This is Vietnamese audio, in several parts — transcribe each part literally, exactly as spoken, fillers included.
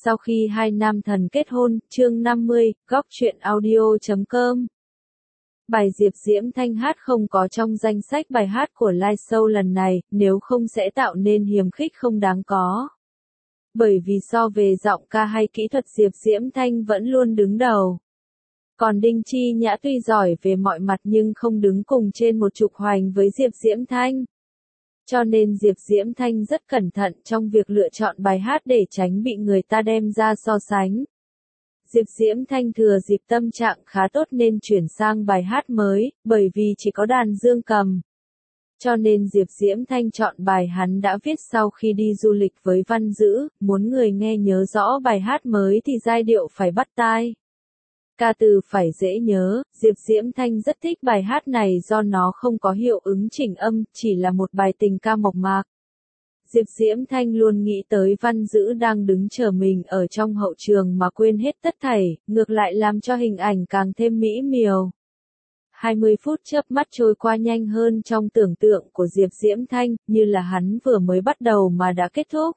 Sau khi hai nam thần kết hôn, chương năm mươi, góc truyện audio chấm com. Bài Diệp Diễm Thanh hát không có trong danh sách bài hát của live show lần này, nếu không sẽ tạo nên hiềm khích không đáng có. Bởi vì so về giọng ca hay kỹ thuật Diệp Diễm Thanh vẫn luôn đứng đầu. Còn Đinh Chi Nhã tuy giỏi về mọi mặt nhưng không đứng cùng trên một trục hoành với Diệp Diễm Thanh. Cho nên Diệp Diễm Thanh rất cẩn thận trong việc lựa chọn bài hát để tránh bị người ta đem ra so sánh. Diệp Diễm Thanh thừa dịp tâm trạng khá tốt nên chuyển sang bài hát mới, bởi vì chỉ có đàn dương cầm. Cho nên Diệp Diễm Thanh chọn bài hắn đã viết sau khi đi du lịch với Văn Dữ, muốn người nghe nhớ rõ bài hát mới thì giai điệu phải bắt tai. Ca từ phải dễ nhớ, Diệp Diễm Thanh rất thích bài hát này do nó không có hiệu ứng chỉnh âm, chỉ là một bài tình ca mộc mạc. Diệp Diễm Thanh luôn nghĩ tới Văn Dữ đang đứng chờ mình ở trong hậu trường mà quên hết tất thảy, ngược lại làm cho hình ảnh càng thêm mỹ miều. hai mươi phút chớp mắt trôi qua nhanh hơn trong tưởng tượng của Diệp Diễm Thanh, như là hắn vừa mới bắt đầu mà đã kết thúc.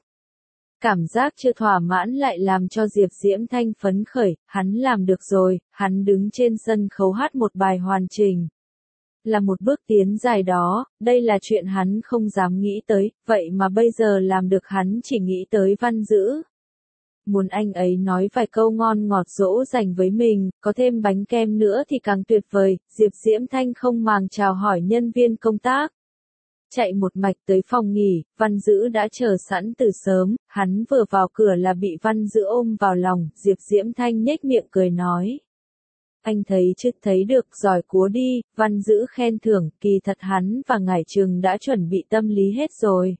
Cảm giác chưa thỏa mãn lại làm cho Diệp Diễm Thanh phấn khởi, hắn làm được rồi, hắn đứng trên sân khấu hát một bài hoàn chỉnh. Là một bước tiến dài đó, đây là chuyện hắn không dám nghĩ tới, vậy mà bây giờ làm được hắn chỉ nghĩ tới Văn Dữ. Muốn anh ấy nói vài câu ngon ngọt dỗ dành với mình, có thêm bánh kem nữa thì càng tuyệt vời, Diệp Diễm Thanh không màng chào hỏi nhân viên công tác. Chạy một mạch tới phòng nghỉ, Văn Dữ đã chờ sẵn từ sớm, hắn vừa vào cửa là bị Văn Dữ ôm vào lòng, Diệp Diễm Thanh nhếch miệng cười nói. Anh thấy chứ, thấy được, giỏi cúa đi, Văn Dữ khen thưởng, kỳ thật hắn và Ngải Trừng đã chuẩn bị tâm lý hết rồi.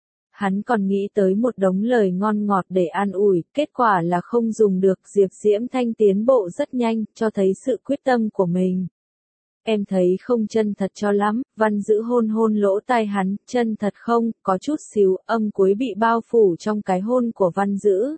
Hắn còn nghĩ tới một đống lời ngon ngọt để an ủi, kết quả là không dùng được, Diệp Diễm Thanh tiến bộ rất nhanh, cho thấy sự quyết tâm của mình. Em thấy không chân thật cho lắm, Văn Dữ hôn hôn lỗ tai hắn, chân thật không, có chút xíu, âm cuối bị bao phủ trong cái hôn của Văn Dữ.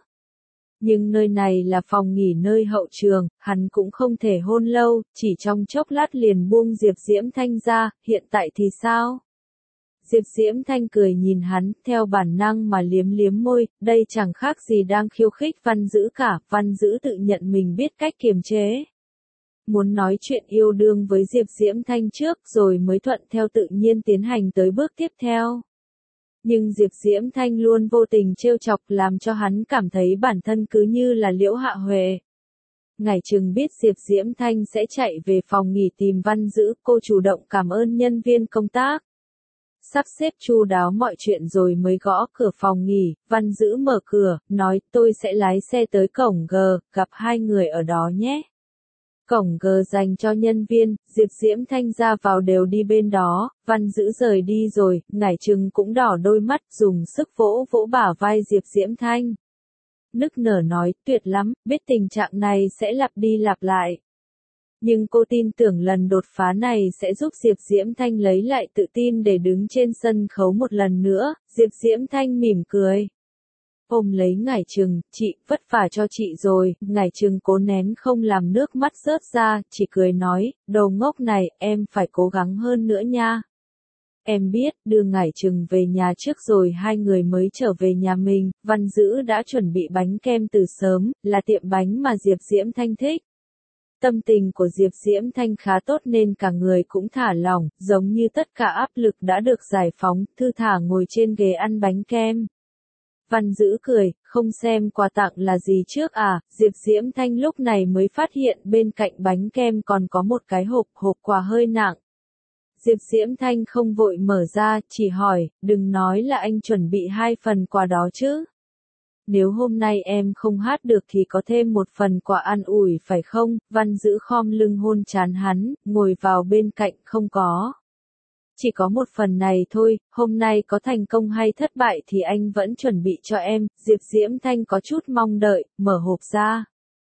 Nhưng nơi này là phòng nghỉ nơi hậu trường, hắn cũng không thể hôn lâu, chỉ trong chốc lát liền buông Diệp Diễm Thanh ra, hiện tại thì sao? Diệp Diễm Thanh cười nhìn hắn, theo bản năng mà liếm liếm môi, đây chẳng khác gì đang khiêu khích Văn Dữ cả, Văn Dữ tự nhận mình biết cách kiềm chế. Muốn nói chuyện yêu đương với Diệp Diễm Thanh trước rồi mới thuận theo tự nhiên tiến hành tới bước tiếp theo. Nhưng Diệp Diễm Thanh luôn vô tình trêu chọc làm cho hắn cảm thấy bản thân cứ như là Liễu Hạ Huệ. Ngải Trừng biết Diệp Diễm Thanh sẽ chạy về phòng nghỉ tìm Văn Dữ, cô chủ động cảm ơn nhân viên công tác. Sắp xếp chu đáo mọi chuyện rồi mới gõ cửa phòng nghỉ, Văn Dữ mở cửa, nói tôi sẽ lái xe tới cổng G, gặp hai người ở đó nhé. Cổng G dành cho nhân viên, Diệp Diễm Thanh ra vào đều đi bên đó, Văn Dữ rời đi rồi, Ngải Trừng cũng đỏ đôi mắt dùng sức vỗ vỗ bả vai Diệp Diễm Thanh. Nức nở nói, tuyệt lắm, biết tình trạng này sẽ lặp đi lặp lại. Nhưng cô tin tưởng lần đột phá này sẽ giúp Diệp Diễm Thanh lấy lại tự tin để đứng trên sân khấu một lần nữa, Diệp Diễm Thanh mỉm cười. Ôm lấy Ngải Trừng, chị, vất vả cho chị rồi, Ngải Trừng cố nén không làm nước mắt rớt ra, chỉ cười nói, đồ ngốc này, em phải cố gắng hơn nữa nha. Em biết, đưa Ngải Trừng về nhà trước rồi hai người mới trở về nhà mình, Văn Dữ đã chuẩn bị bánh kem từ sớm, là tiệm bánh mà Diệp Diễm Thanh thích. Tâm tình của Diệp Diễm Thanh khá tốt nên cả người cũng thả lỏng, giống như tất cả áp lực đã được giải phóng, thư thả ngồi trên ghế ăn bánh kem. Văn Dữ cười, không xem quà tặng là gì trước à, Diệp Diễm Thanh lúc này mới phát hiện bên cạnh bánh kem còn có một cái hộp, hộp quà hơi nặng. Diệp Diễm Thanh không vội mở ra, chỉ hỏi, đừng nói là anh chuẩn bị hai phần quà đó chứ. Nếu hôm nay em không hát được thì có thêm một phần quà an ủi phải không? Văn Dữ khom lưng hôn trán hắn, ngồi vào bên cạnh, không có. Chỉ có một phần này thôi, hôm nay có thành công hay thất bại thì anh vẫn chuẩn bị cho em, Diệp Diễm Thanh có chút mong đợi, mở hộp ra.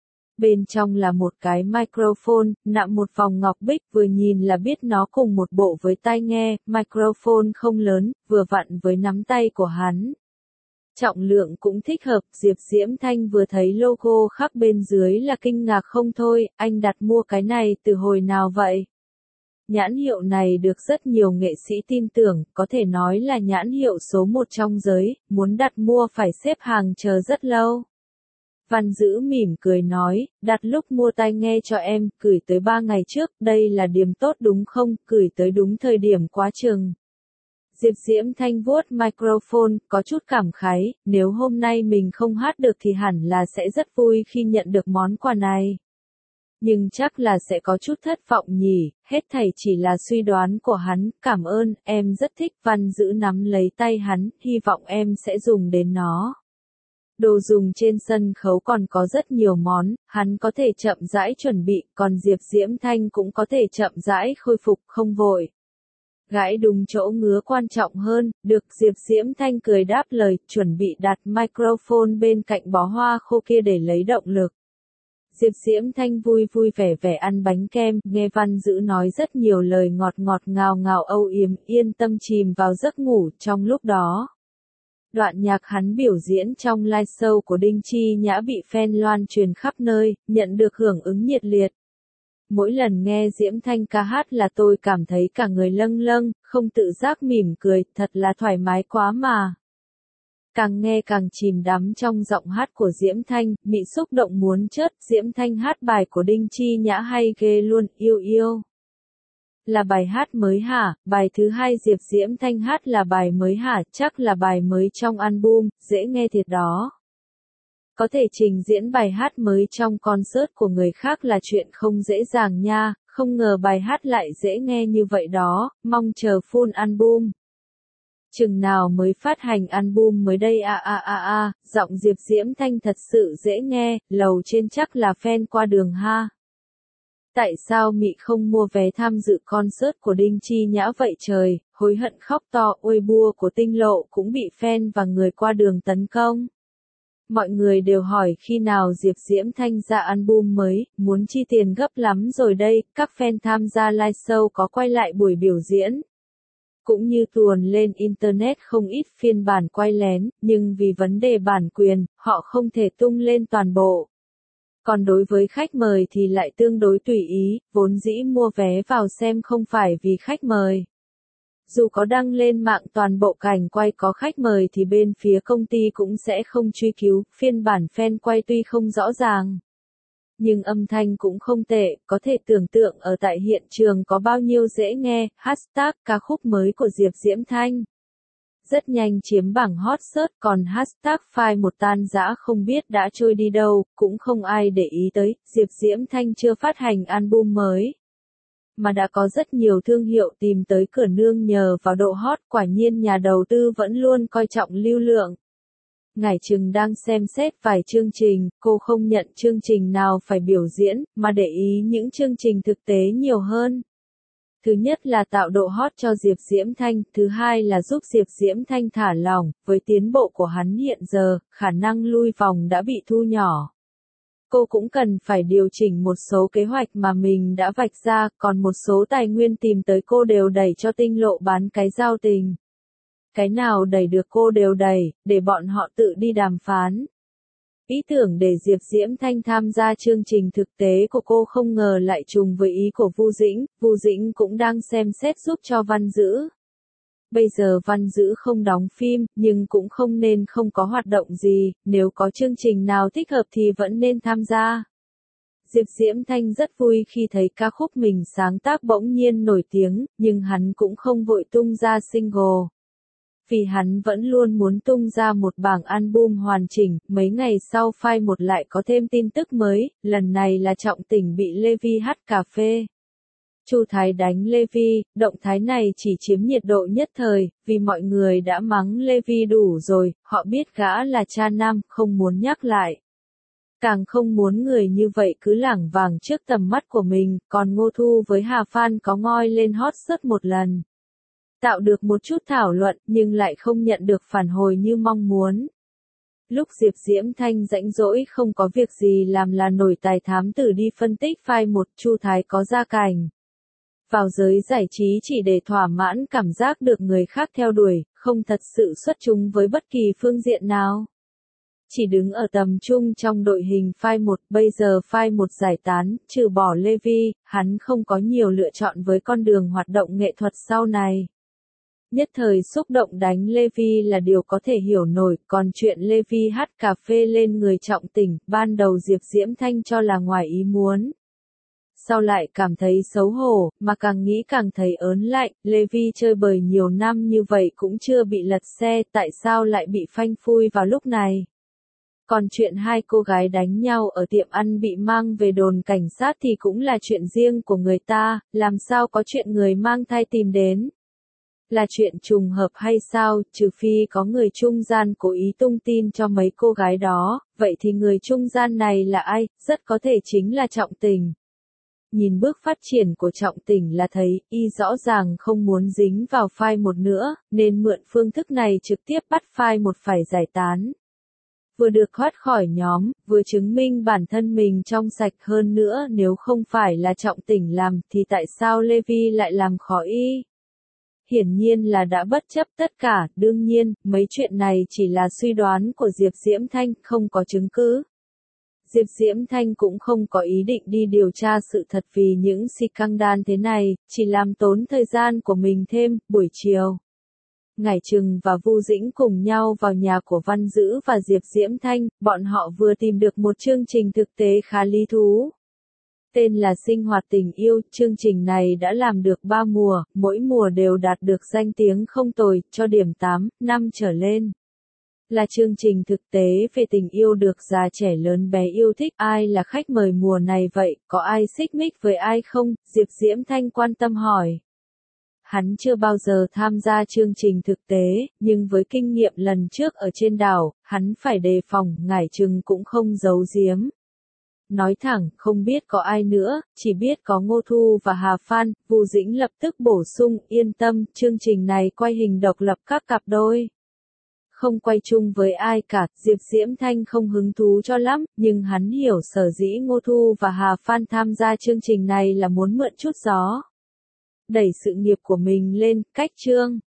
Bên trong là một cái microphone, nặng một vòng ngọc bích, vừa nhìn là biết nó cùng một bộ với tai nghe, microphone không lớn, vừa vặn với nắm tay của hắn. Trọng lượng cũng thích hợp, Diệp Diễm Thanh vừa thấy logo khắc bên dưới là kinh ngạc không thôi, anh đặt mua cái này từ hồi nào vậy? Nhãn hiệu này được rất nhiều nghệ sĩ tin tưởng, có thể nói là nhãn hiệu số một trong giới, muốn đặt mua phải xếp hàng chờ rất lâu. Văn Dữ mỉm cười nói, đặt lúc mua tai nghe cho em, gửi tới ba ngày trước, đây là điểm tốt đúng không, gửi tới đúng thời điểm quá chừng. Diệp Diễm Thanh vuốt microphone, có chút cảm khái, nếu hôm nay mình không hát được thì hẳn là sẽ rất vui khi nhận được món quà này. Nhưng chắc là sẽ có chút thất vọng nhỉ, hết thảy chỉ là suy đoán của hắn, cảm ơn, em rất thích. Văn Dữ nắm lấy tay hắn, hy vọng em sẽ dùng đến nó. Đồ dùng trên sân khấu còn có rất nhiều món, hắn có thể chậm rãi chuẩn bị, còn Diệp Diễm Thanh cũng có thể chậm rãi khôi phục, không vội. Gãi đúng chỗ ngứa quan trọng hơn, được. Diệp Diễm Thanh cười đáp lời, chuẩn bị đặt microphone bên cạnh bó hoa khô kia để lấy động lực. Diệp Diễm Thanh vui vui vẻ vẻ ăn bánh kem, nghe Văn Dữ nói rất nhiều lời ngọt ngọt ngào ngào âu yếm, yên tâm chìm vào giấc ngủ. Trong lúc đó, đoạn nhạc hắn biểu diễn trong live show của Đinh Chi Nhã bị fan loan truyền khắp nơi, nhận được hưởng ứng nhiệt liệt. Mỗi lần nghe Diễm Thanh ca hát là tôi cảm thấy cả người lâng lâng, không tự giác mỉm cười, thật là thoải mái quá mà. Càng nghe càng chìm đắm trong giọng hát của Diễm Thanh, bị xúc động muốn chớt. Diễm Thanh hát bài của Đinh Chi Nhã hay ghê luôn, yêu yêu. Là bài hát mới hả? Bài thứ hai Diệp Diễm Thanh hát là bài mới hả? Chắc là bài mới trong album, dễ nghe thiệt đó. Có thể trình diễn bài hát mới trong concert của người khác là chuyện không dễ dàng nha, không ngờ bài hát lại dễ nghe như vậy đó, mong chờ full album. Chừng nào mới phát hành album mới đây a a a a, giọng Diệp Diễm Thanh thật sự dễ nghe, lầu trên chắc là fan qua đường ha. Tại sao Mị không mua vé tham dự concert của Đinh Chi Nhã vậy trời, hối hận khóc to. Ôi bua của Tinh Lộ cũng bị fan và người qua đường tấn công. Mọi người đều hỏi khi nào Diệp Diễm Thanh ra album mới, muốn chi tiền gấp lắm rồi đây. Các fan tham gia live show có quay lại buổi biểu diễn, cũng như tuồn lên internet không ít phiên bản quay lén, nhưng vì vấn đề bản quyền, họ không thể tung lên toàn bộ. Còn đối với khách mời thì lại tương đối tùy ý, vốn dĩ mua vé vào xem không phải vì khách mời. Dù có đăng lên mạng toàn bộ cảnh quay có khách mời thì bên phía công ty cũng sẽ không truy cứu, phiên bản fan quay tuy không rõ ràng, nhưng âm thanh cũng không tệ, có thể tưởng tượng ở tại hiện trường có bao nhiêu dễ nghe. Hashtag ca khúc mới của Diệp Diễm Thanh rất nhanh chiếm bảng hot search, còn hashtag phai một tan rã không biết đã trôi đi đâu, cũng không ai để ý tới. Diệp Diễm Thanh chưa phát hành album mới, mà đã có rất nhiều thương hiệu tìm tới cửa nương nhờ vào độ hot, quả nhiên nhà đầu tư vẫn luôn coi trọng lưu lượng. Ngải Trừng đang xem xét vài chương trình, cô không nhận chương trình nào phải biểu diễn, mà để ý những chương trình thực tế nhiều hơn. Thứ nhất là tạo độ hot cho Diệp Diễm Thanh, thứ hai là giúp Diệp Diễm Thanh thả lỏng, với tiến bộ của hắn hiện giờ, khả năng lui vòng đã bị thu nhỏ. Cô cũng cần phải điều chỉnh một số kế hoạch mà mình đã vạch ra, còn một số tài nguyên tìm tới cô đều đẩy cho Tinh Lộ bán cái giao tình. Cái nào đẩy được cô đều đẩy, để bọn họ tự đi đàm phán. Ý tưởng để Diệp Diễm Thanh tham gia chương trình thực tế của cô không ngờ lại trùng với ý của Vu Dĩnh, Vu Dĩnh cũng đang xem xét giúp cho Văn Dữ. Bây giờ Văn Dữ không đóng phim, nhưng cũng không nên không có hoạt động gì, nếu có chương trình nào thích hợp thì vẫn nên tham gia. Diệp Diễm Thanh rất vui khi thấy ca khúc mình sáng tác bỗng nhiên nổi tiếng, nhưng hắn cũng không vội tung ra single. Vì hắn vẫn luôn muốn tung ra một bảng album hoàn chỉnh. Mấy ngày sau phai một lại có thêm tin tức mới, lần này là Trọng Tỉnh bị Lê Vi hắt cà phê. Chu Thái đánh Lê Vi, động thái này chỉ chiếm nhiệt độ nhất thời, vì mọi người đã mắng Lê Vi đủ rồi, họ biết gã là cha nam, không muốn nhắc lại. Càng không muốn người như vậy cứ lảng vảng trước tầm mắt của mình, còn Ngô Thu với Hà Phan có ngoi lên hot search một lần. Tạo được một chút thảo luận, nhưng lại không nhận được phản hồi như mong muốn. Lúc Diệp Diễm Thanh rãnh rỗi không có việc gì làm là nổi tài thám tử đi phân tích file một, Chu Thái có ra cảnh. Vào giới giải trí chỉ để thỏa mãn cảm giác được người khác theo đuổi, không thật sự xuất chúng với bất kỳ phương diện nào. Chỉ đứng ở tầm trung trong đội hình file một, bây giờ file một giải tán, trừ bỏ Lê Vi, hắn không có nhiều lựa chọn với con đường hoạt động nghệ thuật sau này. Nhất thời xúc động đánh Lê Vi là điều có thể hiểu nổi, còn chuyện Lê Vi hắt cà phê lên người Trọng Tỉnh, ban đầu Diệp Diễm Thanh cho là ngoài ý muốn. Sau lại cảm thấy xấu hổ, mà càng nghĩ càng thấy ớn lạnh, Lê Vi chơi bời nhiều năm như vậy cũng chưa bị lật xe, tại sao lại bị phanh phui vào lúc này? Còn chuyện hai cô gái đánh nhau ở tiệm ăn bị mang về đồn cảnh sát thì cũng là chuyện riêng của người ta, làm sao có chuyện người mang thai tìm đến? Là chuyện trùng hợp hay sao, trừ phi có người trung gian cố ý tung tin cho mấy cô gái đó, vậy thì người trung gian này là ai, rất có thể chính là Trọng Tình. Nhìn bước phát triển của Trọng Tình là thấy, y rõ ràng không muốn dính vào phai một nữa, nên mượn phương thức này trực tiếp bắt phai một phải giải tán. Vừa được thoát khỏi nhóm, vừa chứng minh bản thân mình trong sạch hơn nữa, nếu không phải là Trọng Tình làm thì tại sao Lê Vi lại làm khó y? Hiển nhiên là đã bất chấp tất cả, đương nhiên, mấy chuyện này chỉ là suy đoán của Diệp Diễm Thanh, không có chứng cứ. Diệp Diễm Thanh cũng không có ý định đi điều tra sự thật vì những scandal thế này, chỉ làm tốn thời gian của mình thêm. Buổi chiều, Ngải Trừng và Vu Dĩnh cùng nhau vào nhà của Văn Dữ và Diệp Diễm Thanh, bọn họ vừa tìm được một chương trình thực tế khá lý thú. Tên là Sinh hoạt tình yêu, chương trình này đã làm được ba mùa, mỗi mùa đều đạt được danh tiếng không tồi, cho điểm tám, năm trở lên. Là chương trình thực tế về tình yêu được già trẻ lớn bé yêu thích. Ai là khách mời mùa này vậy, có ai xích mích với ai không? Diệp Diễm Thanh quan tâm hỏi. Hắn chưa bao giờ tham gia chương trình thực tế, nhưng với kinh nghiệm lần trước ở trên đảo, hắn phải đề phòng, Ngải Trừng cũng không giấu giếm. Nói thẳng, không biết có ai nữa, chỉ biết có Ngô Thu và Hà Phan. Vu Dĩnh lập tức bổ sung, yên tâm, chương trình này quay hình độc lập các cặp đôi. Không quay chung với ai cả. Diệp Diễm Thanh không hứng thú cho lắm, nhưng hắn hiểu sở dĩ Ngô Thu và Hà Phan tham gia chương trình này là muốn mượn chút gió, đẩy sự nghiệp của mình lên. Cách chương